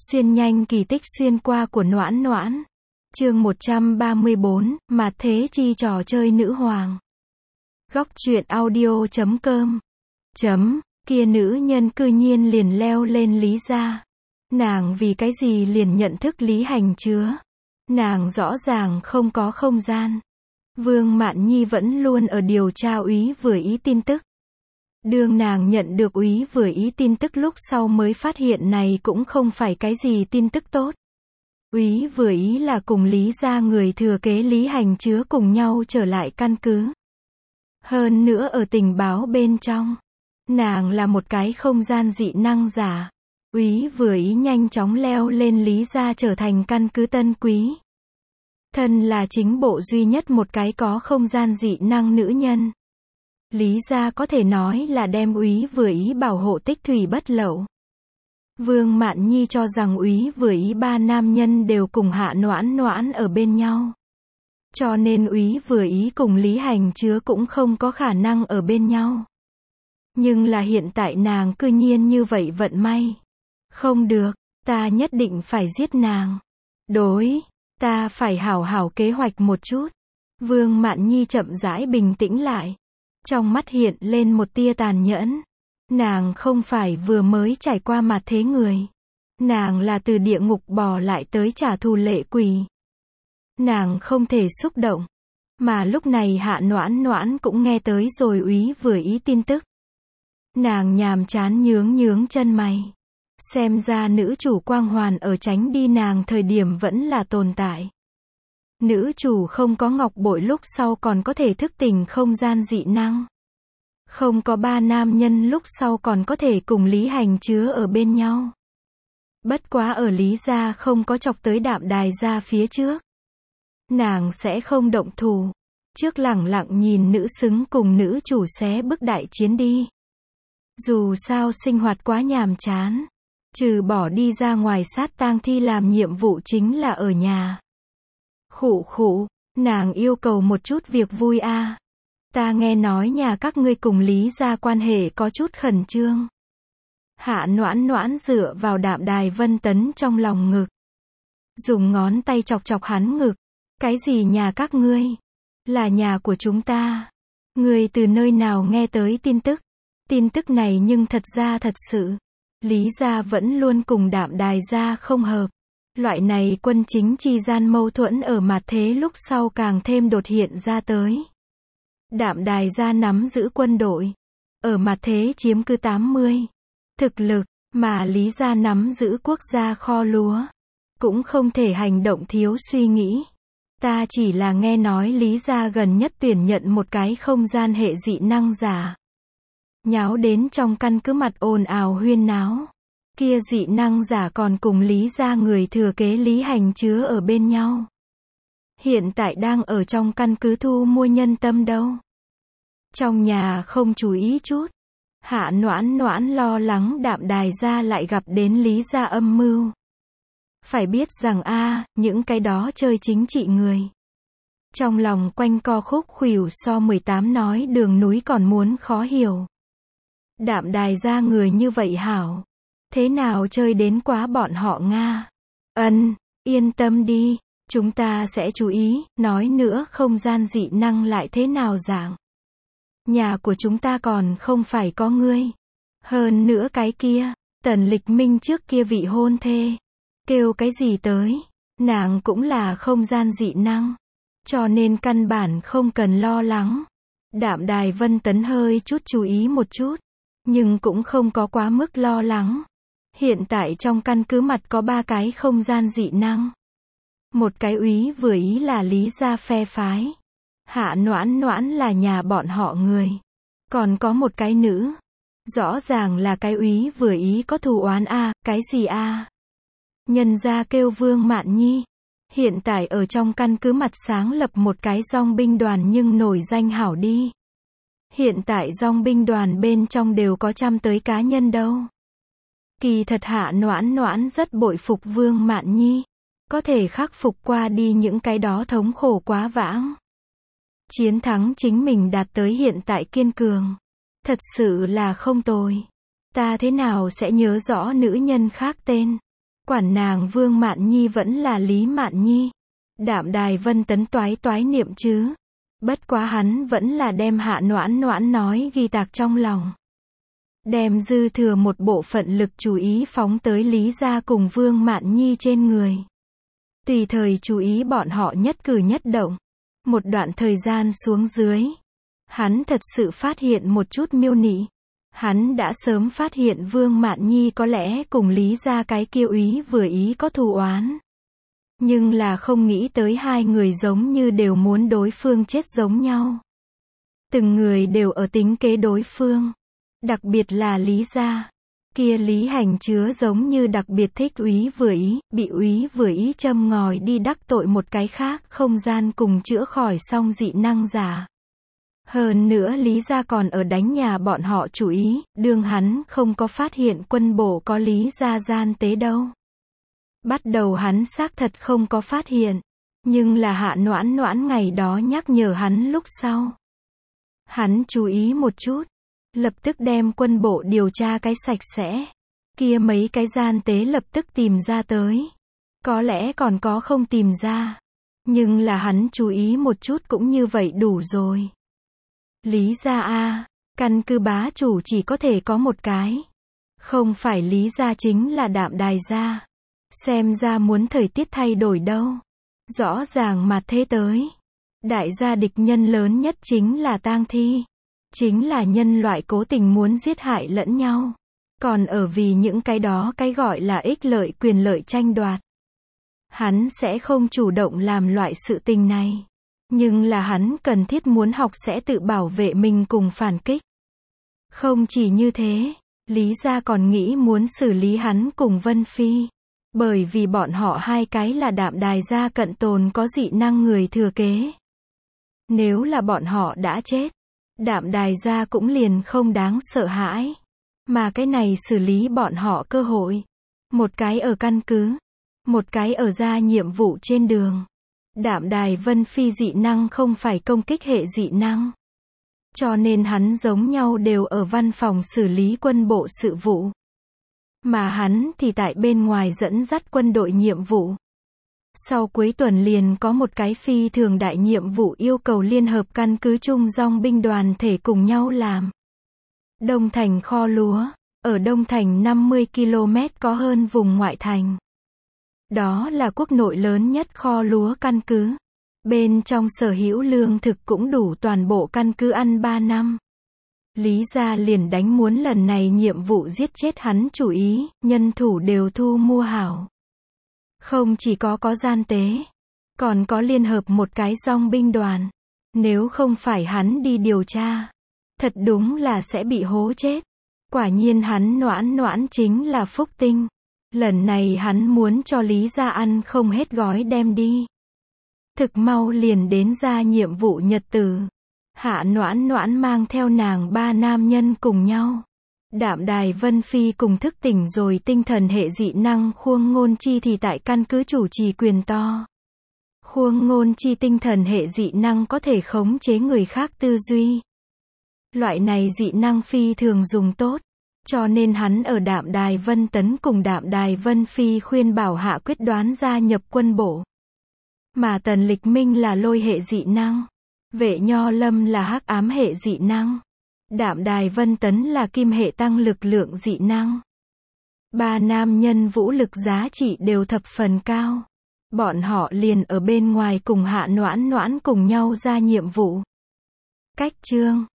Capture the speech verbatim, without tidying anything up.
Xuyên nhanh kỳ tích xuyên qua của Noãn Noãn. Chương một trăm ba mươi bốn, Mạt Thế Chi trò chơi nữ hoàng. Góc truyện audio chấm com. Chấm, kia nữ nhân cư nhiên liền leo lên Lý gia. Nàng vì cái gì liền nhận thức Lý Hành Chứa? Nàng rõ ràng không có không gian. Vương Mạn Nhi vẫn luôn ở điều tra úy vừa ý tin tức. Đương nàng nhận được úy vừa ý tin tức lúc sau mới phát hiện này cũng không phải cái gì tin tức tốt. Úy vừa ý là cùng Lý gia người thừa kế Lý Hành Chứa cùng nhau trở lại căn cứ. Hơn nữa ở tình báo bên trong, nàng là một cái không gian dị năng giả. Úy vừa ý nhanh chóng leo lên Lý gia trở thành căn cứ tân quý. Thân là chính bộ duy nhất một cái có không gian dị năng nữ nhân. Lý gia có thể nói là đem úy vừa ý bảo hộ tích thủy bất lậu. Vương Mạn Nhi cho rằng úy vừa ý ba nam nhân đều cùng Hạ Noãn Noãn ở bên nhau. Cho nên úy vừa ý cùng Lý Hành Chứa cũng không có khả năng ở bên nhau. Nhưng là hiện tại nàng cư nhiên như vậy vận may. Không được, ta nhất định phải giết nàng. Đối, ta phải hảo hảo kế hoạch một chút. Vương Mạn Nhi chậm rãi bình tĩnh lại. Trong mắt hiện lên một tia tàn nhẫn. Nàng không phải vừa mới trải qua mạt thế người. Nàng là từ địa ngục bò lại tới trả thù lệ quỷ. Nàng không thể xúc động. Mà lúc này Hạ Noãn Noãn cũng nghe tới rồi úy vừa ý tin tức. Nàng nhàm chán nhướng nhướng chân mày. Xem ra nữ chủ quang hoàn ở tránh đi nàng thời điểm vẫn là tồn tại. Nữ chủ không có ngọc bội lúc sau còn có thể thức tỉnh không gian dị năng. Không có ba nam nhân lúc sau còn có thể cùng Lý Hành Chứa ở bên nhau. Bất quá ở Lý gia không có chọc tới Đạm Đài gia phía trước. Nàng sẽ không động thủ. Trước lẳng lặng nhìn nữ xứng cùng nữ chủ xé bức đại chiến đi. Dù sao sinh hoạt quá nhàm chán. Trừ bỏ đi ra ngoài sát tang thi làm nhiệm vụ chính là ở nhà. Khụ khụ, nàng yêu cầu một chút việc vui a. À. Ta nghe nói nhà các ngươi cùng Lý gia quan hệ có chút khẩn trương. Hạ Noãn Noãn dựa vào Đạm Đài Vân Tấn trong lòng ngực. Dùng ngón tay chọc chọc hắn ngực. Cái gì nhà các ngươi? Là nhà của chúng ta. Ngươi từ nơi nào nghe tới tin tức? Tin tức này nhưng thật ra thật sự. Lý gia vẫn luôn cùng Đạm Đài gia không hợp. Loại này quân chính chi gian mâu thuẫn ở mạt thế lúc sau càng thêm đột hiện ra tới. Đạm Đài gia nắm giữ quân đội. Ở mạt thế chiếm cứ tám mươi. Thực lực, mà Lý gia nắm giữ quốc gia kho lúa. Cũng không thể hành động thiếu suy nghĩ. Ta chỉ là nghe nói Lý gia gần nhất tuyển nhận một cái không gian hệ dị năng giả. Nháo đến trong căn cứ mặt ồn ào huyên náo. Kia dị năng giả còn cùng Lý gia người thừa kế Lý Hành Chứa ở bên nhau. Hiện tại đang ở trong căn cứ thu mua nhân tâm đâu. Trong nhà không chú ý chút. Hạ Noãn Noãn lo lắng Đạm Đài gia lại gặp đến Lý gia âm mưu. Phải biết rằng a, à, những cái đó chơi chính trị người. Trong lòng quanh co khúc khuỷu so mười tám nói đường núi còn muốn khó hiểu. Đạm Đài gia người như vậy hảo. Thế nào chơi đến quá bọn họ Nga? Ân, yên tâm đi, chúng ta sẽ chú ý, nói nữa không gian dị năng lại thế nào dạng. Nhà của chúng ta còn không phải có ngươi. Hơn nữa cái kia, Tần Lịch Minh trước kia vị hôn thê. Kêu cái gì tới, nàng cũng là không gian dị năng. Cho nên căn bản không cần lo lắng. Đạm Đài Vân Tấn hơi chút chú ý một chút. Nhưng cũng không có quá mức lo lắng. Hiện tại trong căn cứ mặt có ba cái không gian dị năng. Một cái úy vừa ý là Lý gia phe phái. Hạ Noãn Noãn là nhà bọn họ người. Còn có một cái nữ. Rõ ràng là cái úy vừa ý có thù oán a, à, cái gì a? À? Nhân gia kêu Vương Mạn Nhi. Hiện tại ở trong căn cứ mặt sáng lập một cái dòng binh đoàn nhưng nổi danh hảo đi. Hiện tại dòng binh đoàn bên trong đều có trăm tới cá nhân đâu. Kỳ thật Hạ Noãn Noãn rất bội phục Vương Mạn Nhi. Có thể khắc phục qua đi những cái đó thống khổ quá vãng. Chiến thắng chính mình đạt tới hiện tại kiên cường. Thật sự là không tồi. Ta thế nào sẽ nhớ rõ nữ nhân khác tên. Quản nàng Vương Mạn Nhi vẫn là Lý Mạn Nhi. Đạm Đài Vân Tấn toái toái niệm chứ. Bất quá hắn vẫn là đem Hạ Noãn Noãn nói ghi tạc trong lòng. Đem dư thừa một bộ phận lực chú ý phóng tới Lý gia cùng Vương Mạn Nhi trên người. Tùy thời chú ý bọn họ nhất cử nhất động. Một đoạn thời gian xuống dưới. Hắn thật sự phát hiện một chút miêu nị. Hắn đã sớm phát hiện Vương Mạn Nhi có lẽ cùng Lý gia cái kia úy vừa ý có thù oán. Nhưng là không nghĩ tới hai người giống như đều muốn đối phương chết giống nhau. Từng người đều ở tính kế đối phương. Đặc biệt là Lý gia. Kia Lý Hành Chứa giống như đặc biệt thích úy vừa ý, bị úy vừa ý châm ngòi đi đắc tội một cái khác không gian cùng chữa khỏi xong dị năng giả. Hơn nữa Lý gia còn ở đánh nhà bọn họ chủ ý, đương hắn không có phát hiện quân bộ có Lý gia gian tế đâu. Bắt đầu hắn xác thật không có phát hiện, nhưng là Hạ Noãn Noãn ngày đó nhắc nhở hắn lúc sau. Hắn chú ý một chút, lập tức đem quân bộ điều tra cái sạch sẽ. Kia mấy cái gian tế lập tức tìm ra tới. Có lẽ còn có không tìm ra, nhưng là hắn chú ý một chút cũng như vậy đủ rồi. Lý gia a, căn cứ bá chủ chỉ có thể có một cái. Không phải Lý gia chính là Đạm Đài gia. Xem ra muốn thời tiết thay đổi đâu. Rõ ràng mà thế tới. Đại gia địch nhân lớn nhất chính là tang thi. Chính là nhân loại cố tình muốn giết hại lẫn nhau. Còn ở vì những cái đó cái gọi là ích lợi quyền lợi tranh đoạt. Hắn sẽ không chủ động làm loại sự tình này. Nhưng là hắn cần thiết muốn học sẽ tự bảo vệ mình cùng phản kích. Không chỉ như thế, Lý gia còn nghĩ muốn xử lý hắn cùng Vân Phi. Bởi vì bọn họ hai cái là Đạm Đài gia cận tồn có dị năng người thừa kế. Nếu là bọn họ đã chết, Đạm Đài gia cũng liền không đáng sợ hãi. Mà cái này xử lý bọn họ cơ hội. Một cái ở căn cứ, một cái ở ra nhiệm vụ trên đường. Đạm Đài Vân Phi dị năng không phải công kích hệ dị năng. Cho nên hắn giống nhau đều ở văn phòng xử lý quân bộ sự vụ. Mà hắn thì tại bên ngoài dẫn dắt quân đội nhiệm vụ. Sau cuối tuần liền có một cái phi thường đại nhiệm vụ yêu cầu liên hợp căn cứ chung dòng binh đoàn thể cùng nhau làm. Đông Thành kho lúa, ở Đông Thành năm mươi ki lô mét có hơn vùng ngoại thành. Đó là quốc nội lớn nhất kho lúa căn cứ. Bên trong sở hữu lương thực cũng đủ toàn bộ căn cứ ăn ba năm. Lý gia liền đánh muốn lần này nhiệm vụ giết chết hắn chủ ý, nhân thủ đều thu mua hảo. Không chỉ có có gian tế, còn có liên hợp một cái dòng binh đoàn. Nếu không phải hắn đi điều tra, thật đúng là sẽ bị hố chết. Quả nhiên hắn Noãn Noãn chính là phúc tinh. Lần này hắn muốn cho Lý gia ăn không hết gói đem đi. Thực mau liền đến ra nhiệm vụ nhật tử. Hạ Noãn Noãn mang theo nàng ba nam nhân cùng nhau. Đạm Đài Vân Phi cùng thức tỉnh rồi tinh thần hệ dị năng Khuông Ngôn Chi thì tại căn cứ chủ trì quyền to. Khuông Ngôn Chi tinh thần hệ dị năng có thể khống chế người khác tư duy. Loại này dị năng phi thường dùng tốt. Cho nên hắn ở Đạm Đài Vân Tấn cùng Đạm Đài Vân Phi khuyên bảo hạ quyết đoán gia nhập quân bộ. Mà Tần Lịch Minh là lôi hệ dị năng. Vệ Nho Lâm là hắc ám hệ dị năng. Đạm Đài Vân Tấn là kim hệ tăng lực lượng dị năng. Ba nam nhân vũ lực giá trị đều thập phần cao. Bọn họ liền ở bên ngoài cùng Hạ Noãn Noãn cùng nhau ra nhiệm vụ. Cách chương